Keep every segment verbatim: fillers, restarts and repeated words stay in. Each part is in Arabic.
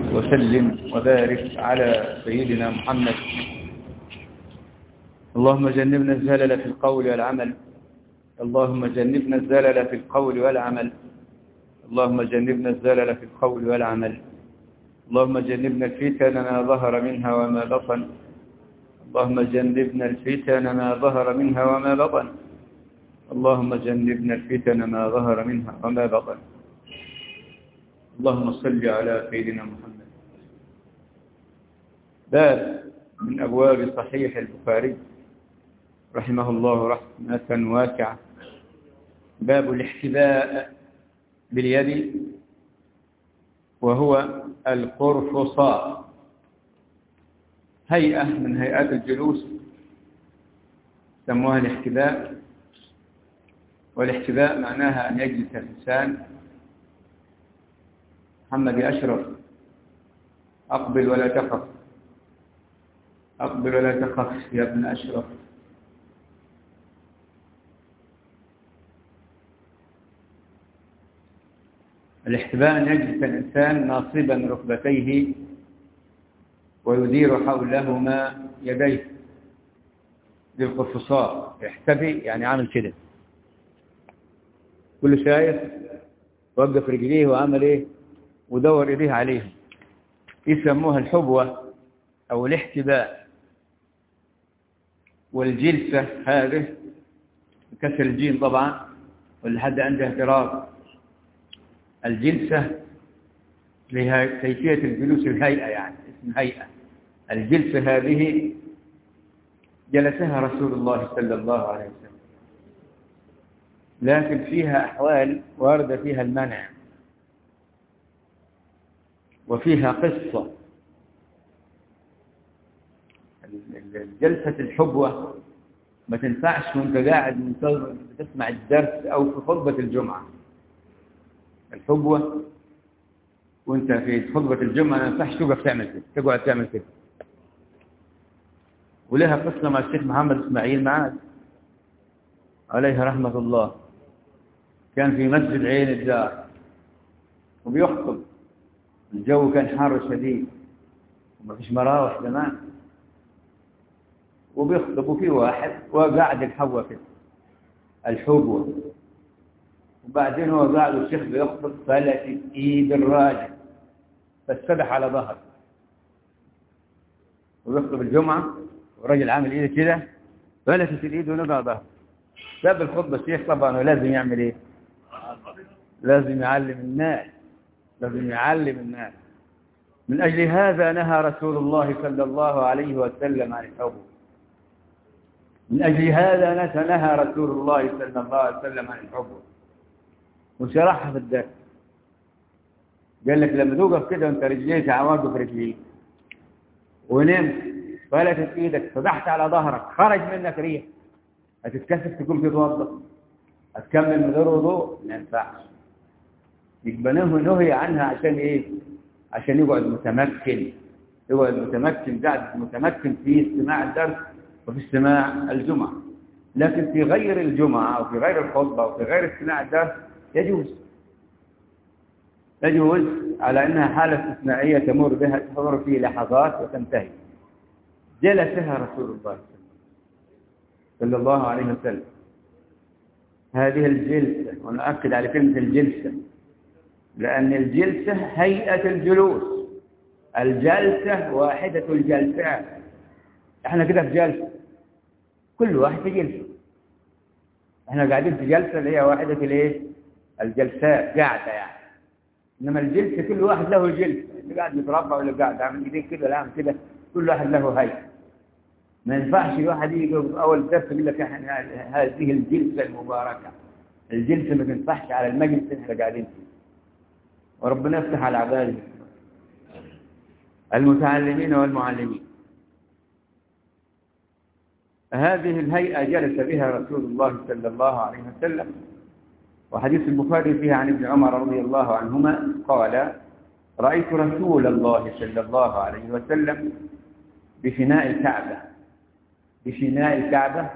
وسلم وبارك على سيدنا محمد. اللهم جنبنا الزلل في القول والعمل اللهم جنبنا الزلل في القول والعمل اللهم جنبنا الزلل في القول والعمل اللهم جنبنا الفتن ما ظهر منها وما بطن اللهم جنبنا الفتن ما ظهر منها وما بطن اللهم جنبنا الفتن ما ظهر منها وما بطن. اللهم صل على سيدنا محمد. باب من أبواب صحيح البخاري رحمه الله رحمة واسعة، باب الاحتباء باليد، وهو القرفصاء، هيئة من هيئات الجلوس سموها الاحتباء. والاحتباء معناها أن يجلس الإنسان. محمد يا أشرف، أقبل ولا تخف، أقبل ولا تخف يا ابن أشرف. الاحتباء أن يجلس الإنسان ناصبا ركبتيه ويدير حولهما يديه بالقرفصاء. يحتبي يعني عامل كده، كل شايف وقف رجليه وعمل ايه ودور ايديه عليهم. يسموها الحبوة او الاحتباء. والجلسة هذه بكسر الجيم طبعا، واللي حد عنده اعتراض. الجلسة لها كيفية الجلوس الهيئة، يعني اسم هيئة. الجلسة هذه جلسها رسول الله صلى الله عليه وسلم، لكن فيها أحوال وارد فيها المنع، وفيها قصة. الجلسة الحبوة ما تنفعش وانت قاعد منتظر بتسمع الدرس أو في خطبة الجمعة. الحبوة وانت في خطبة الجمعة ما ينفعش توقف تعمل كده، تقعد تعمل كده. ولها قصة مع الشيخ محمد إسماعيل معاذ عليه رحمة الله. كان في مسجد عين الدار وبيخطب، الجو كان حار شديد وما فيش مراوح زمان، وبيخطب وفي واحد وقاعد الحبوة كده الحبوة. وبعدين هو قاعد والشيخ بيخطب فلتت ايد الراجل فاتسبح على ظهره. وبيخطب الجمعة والراجل عامل ايده كده فلتت الايد ونقع ظهره. ساب الخطبة الشيخ طبعا، ولازم يعمل ايه؟ لازم يعلم الناس، لازم يعلم الناس. من أجل هذا نهى رسول الله صلى الله عليه وسلم عن الحبوة. من أجل هذا نهى رسول الله صلى الله عليه وسلم عن الحبوة، وشرحها في الدرس. قال لك لما توقف كده وانت رجليك عواقب رجليك ونمت فلتت ايدك فضحت على ظهرك خرج منك ريح، هتتكسف تقول تتوضا؟ هتكمل من غير وضوء؟ ما ينفعش. يبقى نهي عنها عشان ايه؟ عشان يقعد متمكن، يقعد متمكن قاعد متمكن في استماع الدرس وفي استماع الجمعة. لكن في غير الجمعة أو في غير الخطبة أو في غير استماع الدرس يجوز، يجوز على أنها حالة استثنائية تمر بها تمر في لحظات وتنتهي. جلسها رسول الله صلى الله عليه وسلم. هذه الجلسة، ونؤكد على كلمة الجلسة لأن الجلسة هيئة الجلوس. الجلسة واحدة الجلسات. احنا كده في جلسة، كل واحد في جلسة. احنا قاعدين في جلسة اللي هي واحدة الايه؟ الجلسات، قاعدة يعني. انما الجلسة كل واحد له جلسة، اللي قاعد يتربى ولا قاعد عامل ايديه كده ولا عامل كده، كل واحد له هيئة. ما ينفعش واحد يجي اول درس يقول لك احنا هذه الجلسة المباركة. الجلسة ما تنفعش على المجلس اللي احنا قاعدين فيه. وربنا يفتح على عباده المتعلمين والمعلمين. هذه الهيئة جلس بها رسول الله صلى الله عليه وسلم. وحديث البخاري فيها عن ابن عمر رضي الله عنهما قال: رأيت رسول الله صلى الله عليه وسلم بفناء الكعبة. بفناء الكعبة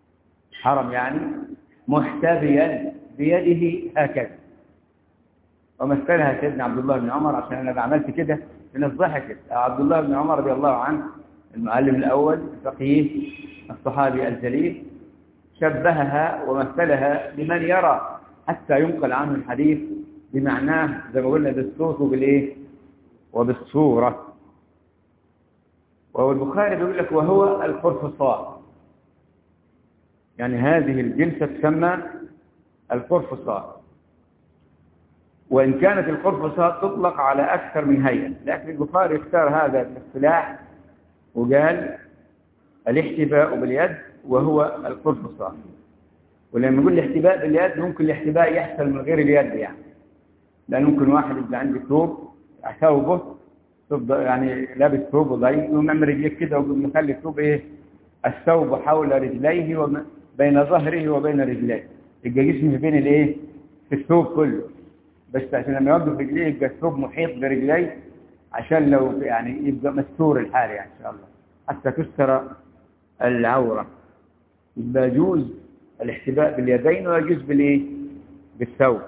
حرم يعني، محتبيا بيده هكذا، ومثلها سيدنا عبد الله بن عمر، عشان أنا عملت كده الناس ضحكت. عبد الله بن عمر رضي الله عنه المعلم الأول الفقيه الصحابي الجليل شبهها ومثلها لمن يرى حتى ينقل عنه الحديث بمعناه زي ما قلنا بالصوت وبالايه وبالصورة. وهو البخاري بيقول لك وهو القرفصاء، يعني هذه الجلسة تسمى القرفصاء، وإن كانت القرفصاء تطلق على أكثر من هيئة، لكن البخاري اختار هذا الاصطلاح وقال الاحتباء باليد وهو القرفصاء. ولما نقول الاحتباء باليد ممكن الاحتباء يحصل من غير اليد، يعني لأن ممكن واحد يبقى عنده ثوب ثوبه تفضل يعني لابس ثوب ضيق يقوم يعمل رجليه كده ومخلي الثوب ايه الثوب حول رجليه وبين ظهره وبين رجليه، يبقى جسمه بين الايه في الثوب كله، بس عشان لما يوقف رجليه يبقى الثوب محيط برجليه عشان لو يعني يبقى مستور الحال يعني ان شاء الله حتى تستر العوره. يبقى يجوز الاحتباء باليدين ويجوز بالايه بالثوب.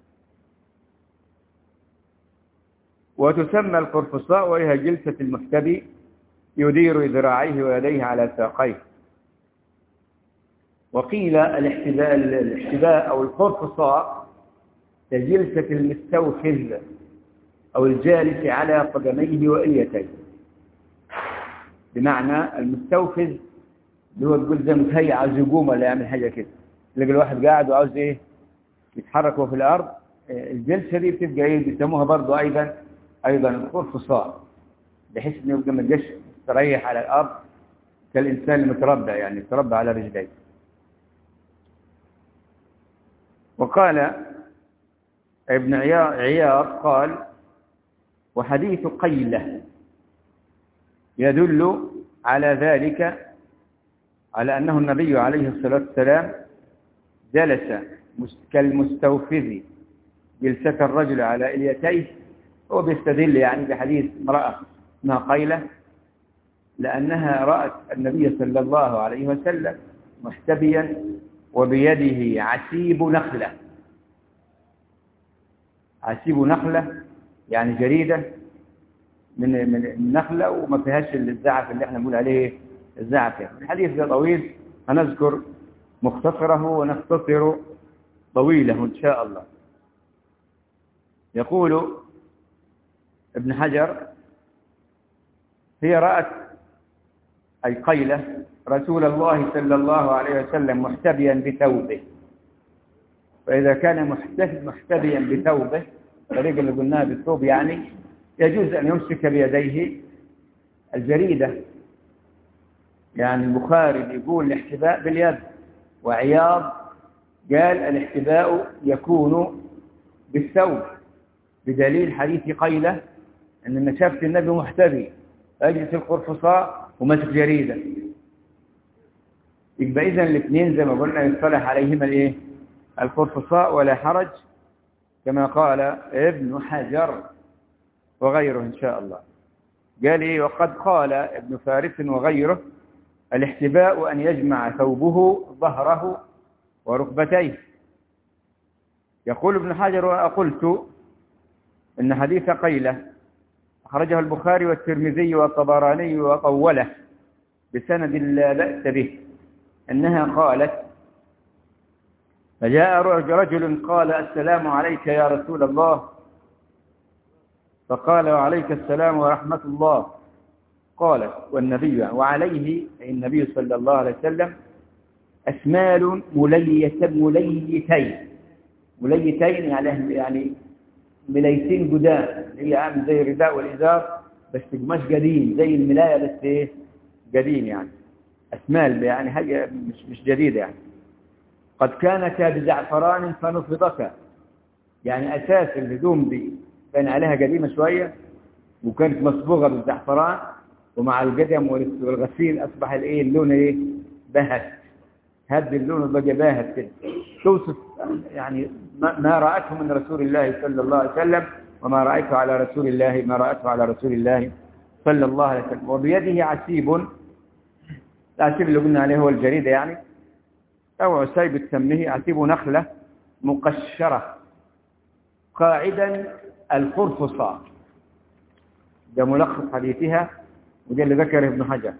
وتسمى القرفصاء وهي جلسة المحتبي يدير ذراعيه ويديه على ساقيه. وقيل الاحتباء الاحتباء أو القرفصاء كجلسة المستوفز أو الجالس على قدميه وإليتيه، بمعنى المستوفز اللي هو تقول زي متهيأ عاوز يقوم ولا يعمل حاجة كده، تلاقي الواحد قاعد وعاوز إيه يتحرك وهو في الأرض. الجلسة دي بتبقى إيه بيسموها برضو أيضا أيضا القرفصاء، بحيث إنه يبقى ما يبقاش مستريح على الأرض كالإنسان المتربع، يعني متربع على رجليه. وقال ابن عياض قال وحديث قيلة يدل على ذلك، على أنه النبي عليه الصلاة والسلام جلس كالمستوفز جلسة الرجل على إليتيه. هو بيستدل يعني بحديث امرأة اسمها قيلة لأنها رأت النبي صلى الله عليه وسلم محتبيا وبيده عسيب نخلة. عسيب نخلة يعني جريدة من من النخلة وما فيهاش الزعف اللي احنا بنقول عليه الزعف. يعني الحديث ده طويل، هنذكر مختصره ونختصر طويله إن شاء الله. يقول ابن حجر هي رأت أي قيلة رسول الله صلى الله عليه وسلم محتبيا بثوبه، فإذا كان محتبيا بثوبه الطريقة اللي قلناها بالثوب يعني يجوز أن يمسك بيديه الجريدة. يعني البخاري بيقول الاحتباء باليد، وعياض قال الاحتباء يكون بالثوب بدليل حديث قيلة أن شافت النبي محتبي أجلس القرفصاء ومسك جريدة. يبقى إذن الاثنين زي ما قلنا يصطلح عليهما الايه القرفصاء ولا حرج كما قال ابن حجر وغيره إن شاء الله. قال إيه وقد قال ابن فارس وغيره الاحتباء أن يجمع ثوبه ظهره وركبتيه. يقول ابن حجر وأقلت إن حديث قيلة أخرجه البخاري والترمذي والطبراني وطوله بسند لا بأس به أنها قالت فجاء رجل قال السلام عليك يا رسول الله، فقال وعليك السلام ورحمة الله. قالت والنبي وعليه أي النبي صلى الله عليه وسلم أسمال ملية مليتين مليتين يعني يعني ملايتين قدام اللي هي عامل زي الرداء والإزار بس قماش قديم زي الملاية بس ايه قديم، يعني أسمال يعني حاجة مش مش جديدة. يعني قد كانت بزعفران فنفضك، يعني أساس الهدوم دي كان عليها قديمة شوية وكانت مصبوغة بالزعفران، ومع القدم والغسيل أصبح الايه اللون ايه بهت، هذا اللون بقى باهت كده. توصف يعني ما رأته من رسول الله صلى الله عليه وسلم وما رأيته على رسول الله ما رأته على رسول الله صلى الله عليه وسلم. وبيده عسيب، العسيب اللي قلنا عليه هو الجريدة يعني أو عسيب تسميه عسيب نخلة مقشرة قاعدا القرفصاء. ده ملخص حديثها وده اللي ذكره ابن حجر.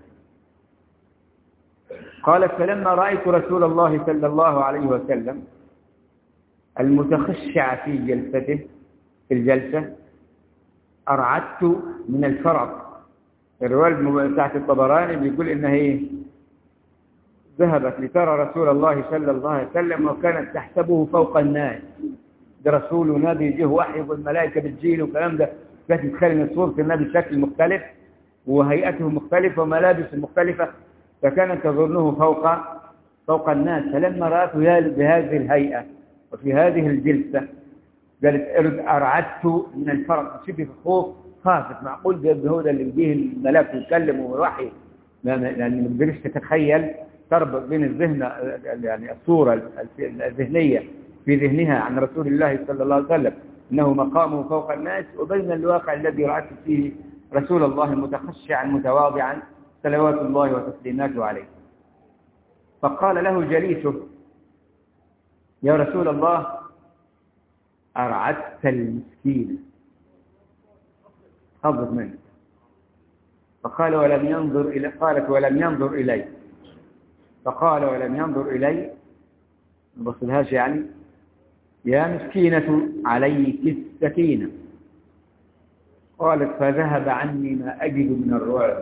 قالت فلما رأيت رسول الله صلى الله عليه وسلم المتخشع في جلسته في الجلسة أرعدت من الفرق. الرواية بتاعت الطبراني بيقول إنها إيه؟ ذهبت لترى رسول الله صلى الله عليه وسلم وكانت تحسبه فوق الناس. ده رسول ونبي يجيه وحي والملائكة بتجيله والكلام ده. كانت تتخيل إن صورة النبي بشكل مختلف وهيئته مختلفة وملابس مختلفة، فكانت تظنه فوق فوق الناس. فلما رأته بهذه الهيئة وفي هذه الجلسة قالت أرعدت من الفرق، شبه الخوف، خافت. معقول ده هو ده اللي بيجيه الملاك يتكلم ويوحي، لأن ما تقدرش تتخيل تربط بين الذهن يعني الصورة الذهنية في ذهنها عن رسول الله صلى الله عليه وسلم إنه مقامه فوق الناس، وبين الواقع الذي رأت فيه رسول الله متخشعا متواضعا صلوات الله وتسليماته عليه. فقال له جليسه يا رسول الله أرعدت المسكين، خفض منه. فقال ولم ينظر إلى قالت ولم ينظر إلي فقال ولم ينظر إلي ما بصلهاش يعني يا مسكينة عليك السكينة. قالت فذهب عني ما أجد من الرعب.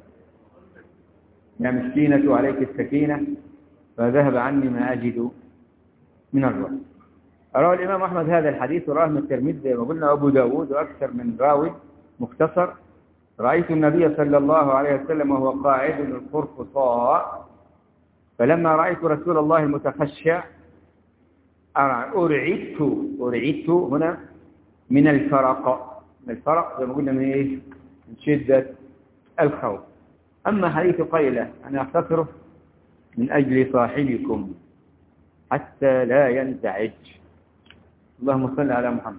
يا مسكينة عليك السكينة فذهب عني ما أجد من الرعب. روى الإمام أحمد هذا الحديث وراه من الترمذي زي ما قلنا أبو داود وأكثر من راوي مختصر. رأيت النبي صلى الله عليه وسلم وهو قاعد القرفصاء فلما رأيت رسول الله المتخشع أرعدت أرعدت هنا من الفرق. من الفرق زي ما قلنا من إيه؟ من شدة الخوف. أما حديث قيلة أنا أختصره من أجل صاحبكم حتى لا ينزعج. اللهم صل على محمد.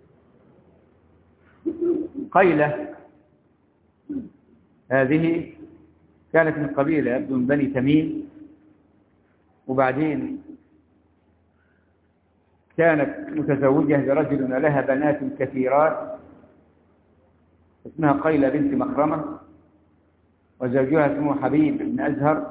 قيلة هذه كانت من قبيلة يبدو من بني تميم، وبعدين كانت متزوجة برجل لها بنات كثيرات اسمها قيلة بنت مخرمة، وزوجها اسمه حبيب بن أزهر.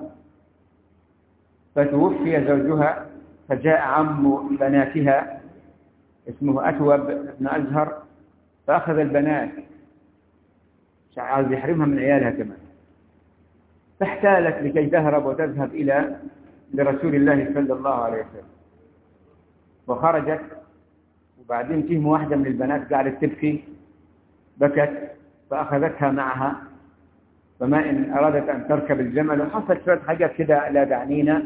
فتوفي زوجها فجاء عم بناتها اسمه أتوب بن أزهر فأخذ البنات، مش عايز يحرمها من عيالها كمان، فاحتالت لكي تهرب وتذهب إلى لرسول الله صلى الله عليه وسلم. وخرجت وبعدين تهم واحدة من البنات قاعدة تبكي، بكت فأخذتها معها. فما إن أرادت أن تركب الجمل وحصل شوية حاجات كده لا دعنينا،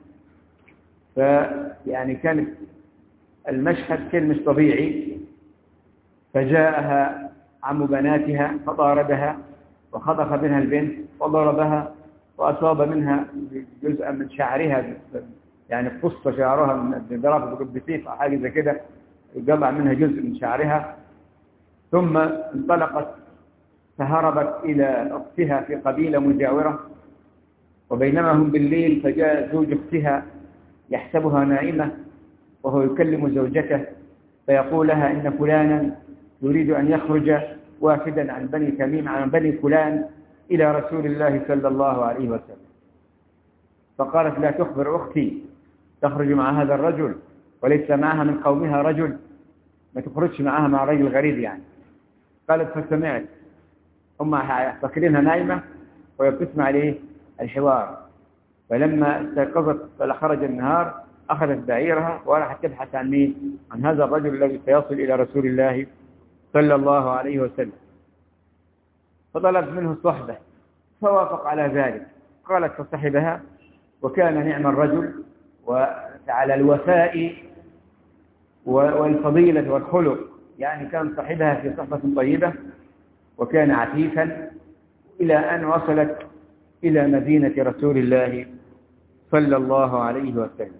فيعني كانت المشهد كان مش طبيعي. فجاءها عم بناتها فضاربها وخطف منها البنت وضربها وأصاب منها جزءا من شعرها، يعني قص شعرها من ضربة بسيف أو حاجة زي كده، جمع منها جزء من شعرها. ثم انطلقت فهربت إلى أختها في قبيلة مجاورة، وبينما هم بالليل فجاء زوج أختها يحسبها نائمة وهو يكلم زوجته فيقول لها إن فلانا يريد أن يخرج وافدا عن بني تميم عن بني فلان إلى رسول الله صلى الله عليه وسلم. فقالت لا تخبر أختي تخرج مع هذا الرجل وليس معها من قومها رجل، ما تخرجش معها مع رجل غريب يعني. قالت فسمعت، هم فاكرينها نايمة وهي بتسمع عليه الحوار. فلما استيقظت فخرج النهار أخذت بعيرها وراحت تبحث عن مين؟ عن هذا الرجل الذي سيصل إلى رسول الله صلى الله عليه وسلم. فطلبت منه الصحبة فوافق على ذلك. قالت فصحبها وكان نعم الرجل وعلى الوفاء والفضيلة والخلق، يعني كان صاحبها في صحبة طيبة وكان عفيفا، إلى أن وصلت إلى مدينة رسول الله صلى الله عليه وسلم.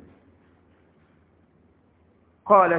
قالت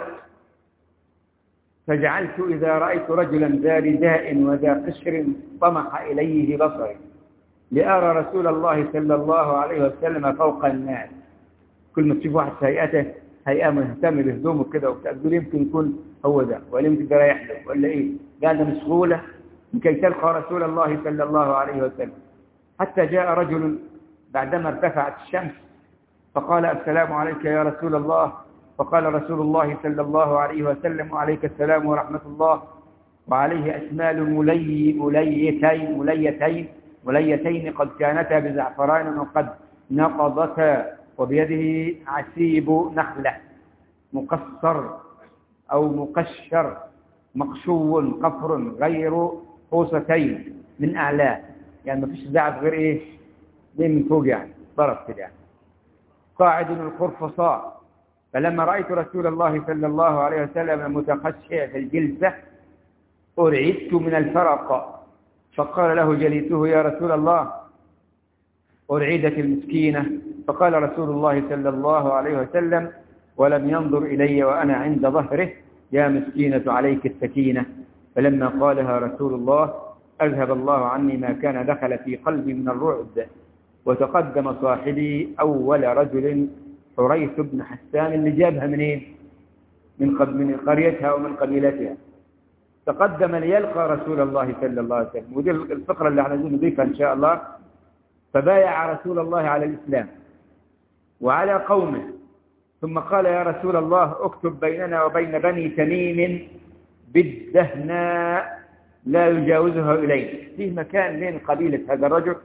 فجعلت إذا رأيت رجلا ذا رداء وذا قشر طمح إليه بصري لأرى رسول الله صلى الله عليه وسلم فوق الناس. كل ما تشوف واحد في هيئته هيئة مهتم بهدومه كده وبتاع، دول يمكن يكون هو ده، ولا يمكن ده رايح له ولا إيه، قاعدة مشغولة لكي تلقى رسول الله صلى الله عليه وسلم. حتى جاء رجل بعدما ارتفعت الشمس فقال السلام عليك يا رسول الله، فقال رسول الله صلى الله عليه وسلم وعليك السلام ورحمة الله، وعليه أشمال ملي مليتين مليتين مليتين قد كانتا بزعفران وقد نقضتا، وبيده عسيب نخلة مقصر أو مقشر مقشو قفر غير قوستين من أعلاه، يعني ما فيش زعف غير إيه دي من فوق يعني ضرب كده يعني. قاعد الخرفصاء. فلما رأيت رسول الله صلى الله عليه وسلم متخشع في الجلسة أرعدت من الفرق، فقال له جليسه يا رسول الله أرعدت المسكينة، فقال رسول الله صلى الله عليه وسلم ولم ينظر إلي وأنا عند ظهره يا مسكينة عليك السكينة. فلما قالها رسول الله أذهب الله عني ما كان دخل في قلبي من الرعب. وتقدم صاحبي أول رجل حريث بن حسان اللي جابها منين؟ من قد من قريتها ومن قبيلتها. تقدم ليلقى رسول الله صلى الله عليه وسلم، ودي الفقرة اللي احنا نضيفها إن شاء الله. فبايع رسول الله على الإسلام وعلى قومه، ثم قال يا رسول الله اكتب بيننا وبين بني تميم بالدهناء لا يجاوزها إليه. فيه مكان بين قبيلة هذا الرجل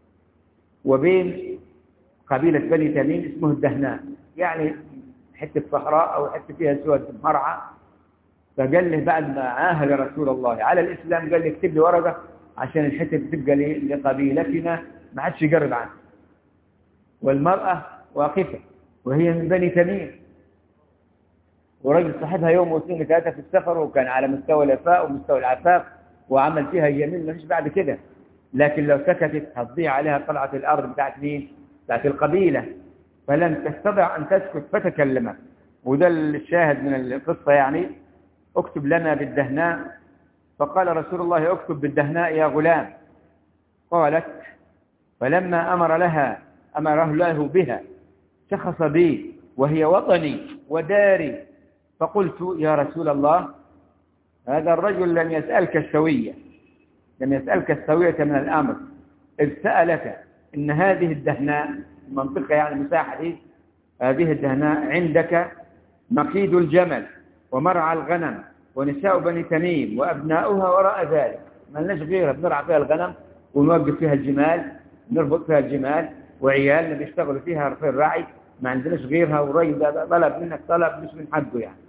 وبين قبيلة بني تميم اسمه الدهناء، يعني حتة صحراء أو حتة فيها سوى مرعى. فقال له بعد ما عاهد رسول الله على الإسلام قال له اكتب لي ورقة عشان الحتة تبقى لقبيلتنا ما عادش يقرب عنه. والمرأة واقفة وهي من بني تميم، ورجل صاحبها يوم واثنين ثلاثة في السفر، وكان على مستوى الوفاء ومستوى العفاف وعمل فيها جميل ما فيش بعد كده. لكن لو سكتت هتضيع عليها طلعة الأرض بتاعت مين؟ بتاعت القبيلة، فلم تستطع أن تسكت فتكلمت. وده الشاهد من القصة يعني. اكتب لنا بالدهناء. فقال رسول الله اكتب بالدهناء يا غلام. قالت فلما أمر لها أمره له بها شخص بي وهي وطني وداري. فقلت يا رسول الله هذا الرجل لم يسألك السوية، لم يسألك السوية من الأمر، إذ سألك إن هذه الدهناء المنطقة يعني المساحة دي، هذه الدهناء عندك مقيد الجمل ومرعى الغنم ونساء بني تميم وأبناؤها وراء ذلك، ما لناش غيرها بنرعى فيها الغنم ونوقف فيها الجمال، نربط فيها الجمال، وعيالنا بيشتغلوا فيها في الرعي، ما عندناش غيرها، والراجل ده طلب منك طلب مش من حقه يعني.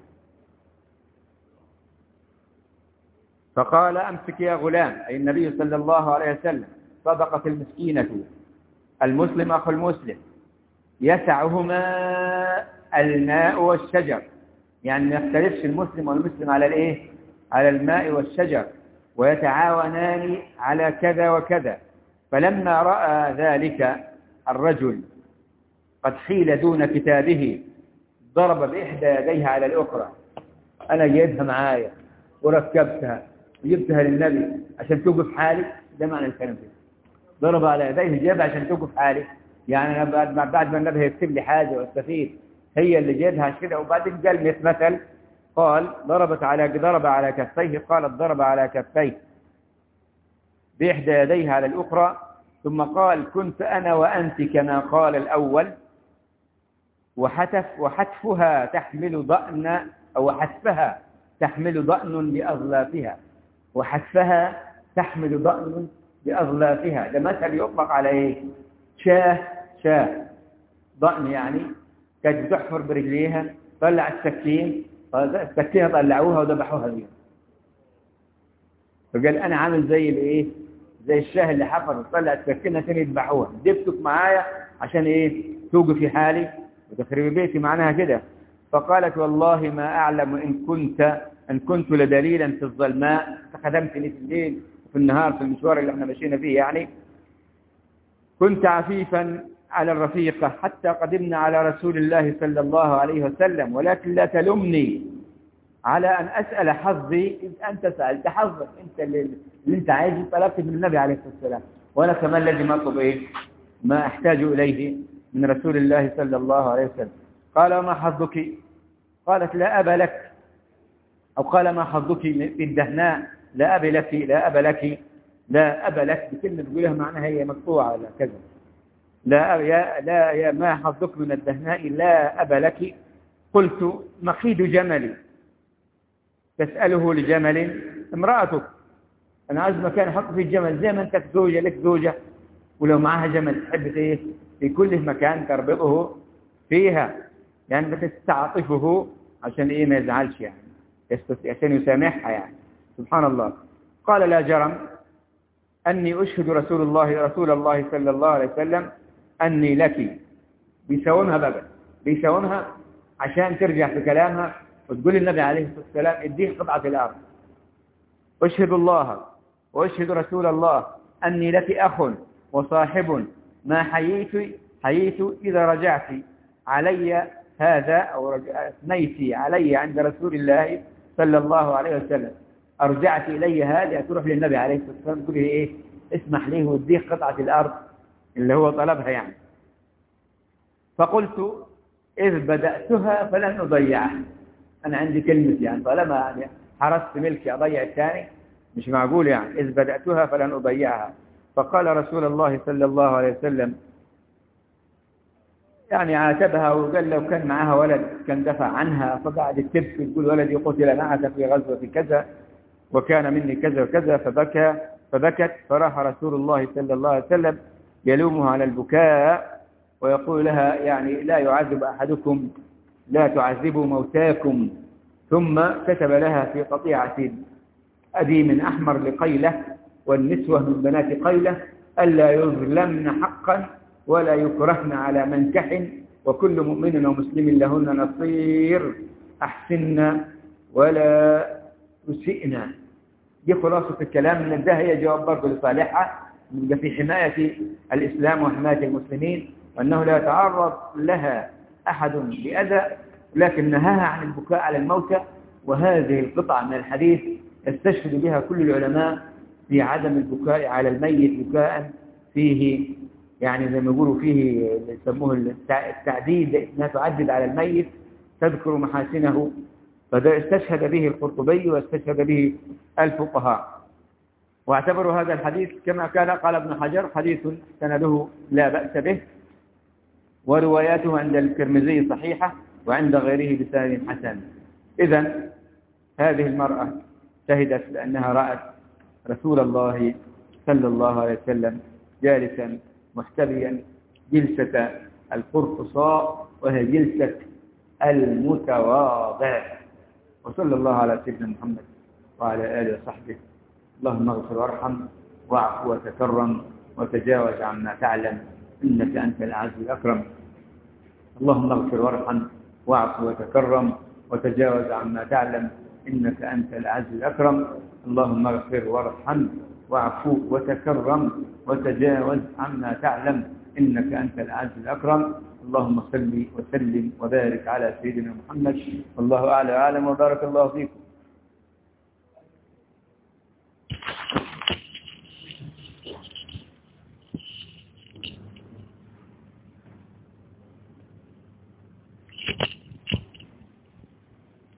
فقال أمسك يا غلام، أي النبي صلى الله عليه وسلم، صدقت المسكينة المسلم أخو المسلم يسعهما الماء والشجر، يعني ما يختلفش المسلم والمسلم على الايه؟ على الماء والشجر، ويتعاونان على كذا وكذا. فلما رأى ذلك الرجل قد حيل دون كتابه ضرب بإحدى يديها على الأخرى. أنا جايبها معايا وركبتها وجبتها للنبي عشان توقف حالي، ده معنى الكلام ده. ضرب على يديه جايبها عشان توقف حالي، يعني أنا بعد ما بعد ما النبي يكتب لي حاجة واستفيد هي اللي جايبها كده. وبعدين قال مثل قال ضربت على ضرب على كفيه، قالت ضرب على كفيه بإحدى يديها على الأخرى، ثم قال كنت أنا وأنت كما قال الأول، وحتف وحتفها تحمل ضأن أو حتفها تحمل ضأن بأظلافها، وحتفها تحمل ضأن بأظلافها. ده مثل يطلق على إيه؟ شاه شاه ضأن يعني كانت بتحفر برجليها، طلع السكين، السكينة طلعوها وذبحوها بيها. فقال أنا عامل زي الإيه؟ زي الشاه اللي حفر وطلع السكينة تاني يذبحوها، جبتك معايا عشان إيه؟ توقفي حالي وتخربي بيتي، معناها كده. فقالت والله ما أعلم إن كنت أن كنت لدليلا في الظلماء، فخدمتني في الليل وفي النهار في المشوار اللي احنا ماشيين فيه يعني. كنت عفيفا على الرفيقة حتى قدمنا على رسول الله صلى الله عليه وسلم، ولكن لا تلمني على أن أسأل حظي إذ أنت سألت حظك، أنت اللي, اللي أنت عايز طلبت من النبي عليه الصلاة والسلام، وأنا كمان الذي ما أطلب إيه؟ ما أحتاج إليه من رسول الله صلى الله عليه وسلم. قال وما حظك؟ قالت لا أب لك، أو قال ما حظك في الدهناء؟ لا أب لك، لا أب لك، لا أب لك، بكلمة تقولها معناها هي مقطوعة ولا كذا. لا أب يا لا يا ما حظك من الدهناء لا أب لك. قلت مخيد جملي تسأله لجمل امرأتك. أنا عايز مكان أحط فيه الجمل، زي ما أنت زوجة لك زوجة ولو معها جمل تحب إيه في كل مكان تربطه فيها، يعني بتستعطفه عشان إيه ما يزعلش، يعني عشان يسامحها يعني. سبحان الله. قال لا جرم أني أشهد رسول الله رسول الله صلى الله عليه وسلم أني لك. بيساومها بقى، بيساومها عشان ترجع في كلامها وتقول النبي عليه الصلاة والسلام اديه قطعة الأرض. أشهد الله وأشهد رسول الله أني لك أخ وصاحب ما حييت حييت إذا رجعت علي هذا أو أثنيت علي عند رسول الله صلى الله عليه وسلم، أرجعت إلي هذا تروح للنبي عليه الصلاة والسلام تقول إيه اسمح لي وديه قطعة الأرض اللي هو طلبها يعني. فقلت إذ بدأتها فلن أضيعها. أنا عندي كلمة يعني طالما يعني حرصت ملكي أضيع الثاني مش معقول يعني. إذ بدأتها فلن أضيعها. فقال رسول الله صلى الله عليه وسلم يعني عاتبها وقال لو كان معها ولد كان دفع عنها، فقعدت تبكي تقول ولدي قتل معك في غزوة كذا وكان مني كذا وكذا، فبكى فبكت. فراح رسول الله صلى الله عليه وسلم يلومها على البكاء ويقول لها يعني لا يعذب أحدكم لا تعذبوا موتاكم. ثم كتب لها في قطيعة أديم أحمر لقيلة والنسوة من بنات قيلة ألا يظلمن حقا ولا يكرهن على منكح وكل مؤمن ومسلم لهن نصير أحسن ولا تسئن. دي خلاصة الكلام من ده. هي جواب برضه لصالحة في حماية الإسلام وحماية المسلمين، وأنه لا يتعرض لها أحد بأذى، لكن نهاها عن البكاء على الموتى. وهذه القطعة من الحديث يستشهد بها كل العلماء في عدم البكاء على الميت بكاء فيه يعني زي ما يقولوا فيه يسموه التعديد، انها تعدد على الميت تذكر محاسنه. فده استشهد به القرطبي واستشهد به الفقهاء، واعتبروا هذا الحديث كما كان قال ابن حجر حديث سنده لا بأس به، ورواياته عند الترمذي صحيحة وعند غيره بسند حسن. إذن هذه المرأة شهدت بأنها رأت رسول الله صلى الله عليه وسلم جالسا محتبيا جلسة القرفصاء وهي جلسة المتواضع. وصلى الله على سيدنا محمد وعلى آله وصحبه. اللهم اغفر وارحم واعف وتكرم وتجاوز عما تعلم إنك أنت الأعز الأكرم. اللهم اغفر وارحم واعف وتكرم وتجاوز عما تعلم إنك أنت الأعز الأكرم. اللهم اغفر وارحم واعفو وتكرم وتجاوز عما تعلم إنك أنت الأعز الأكرم. اللهم صل وسلم وبارك على سيدنا محمد. والله أعلى وأعلم وبارك الله فيكم.